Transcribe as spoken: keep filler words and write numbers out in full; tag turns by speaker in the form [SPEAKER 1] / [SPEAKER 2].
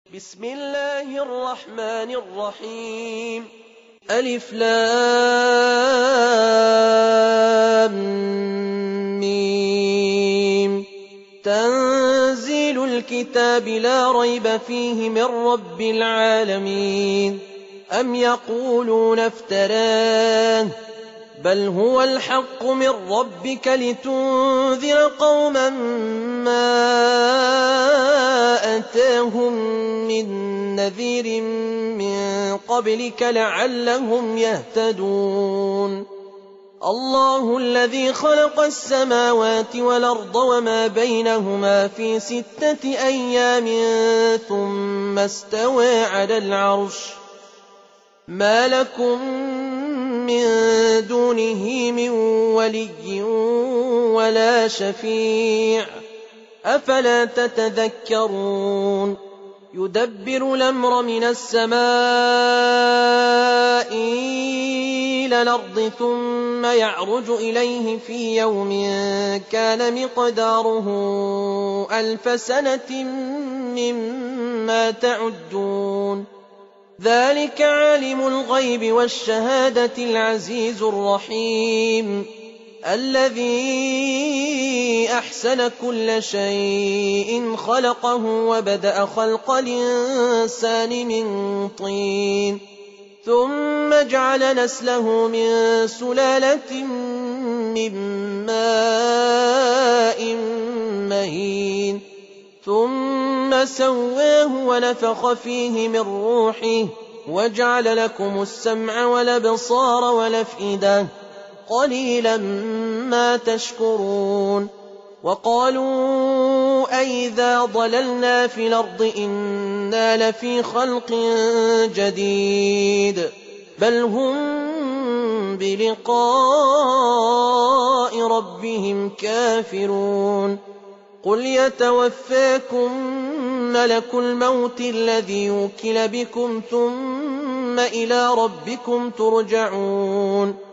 [SPEAKER 1] بسم الله الرحمن الرحيم ألف لام ميم تنزيل الكتاب لا ريب فيه من رب العالمين أم يقولون افتراه بل هو الحق من ربك لتنذر قوما ما أتاهم من نذير من قبلك لعلهم يهتدون الله الذي خلق السماوات والأرض وما بينهما في ستة أيام ثم استوى على العرش ما لكم من دونه من ولي ولا شفيع أفلا تتذكرون يدبر الأمر من السماء إلى الأرض ثم يعرج إليه في يوم كان مقداره ألف سنة مما تعدون ذلك عالم الغيب والشهادة العزيز الرحيم الذي أحسن كل شيء خلقه وبدأ خلق الإنسان من طين ثم جعل نسله من سلالة من ماء مهين ثم سواه ونفخ فيه من روحه وجعل لكم السمع والأبصار والأفئدة قليلا ما تشكرون وقالوا أئذا ضللنا في الأرض إنا لفي خلق جديد بل هم بلقاء ربهم كافرون قل يتوفاكم ملك الموت الذي وكل بكم ثم إلى ربكم ترجعون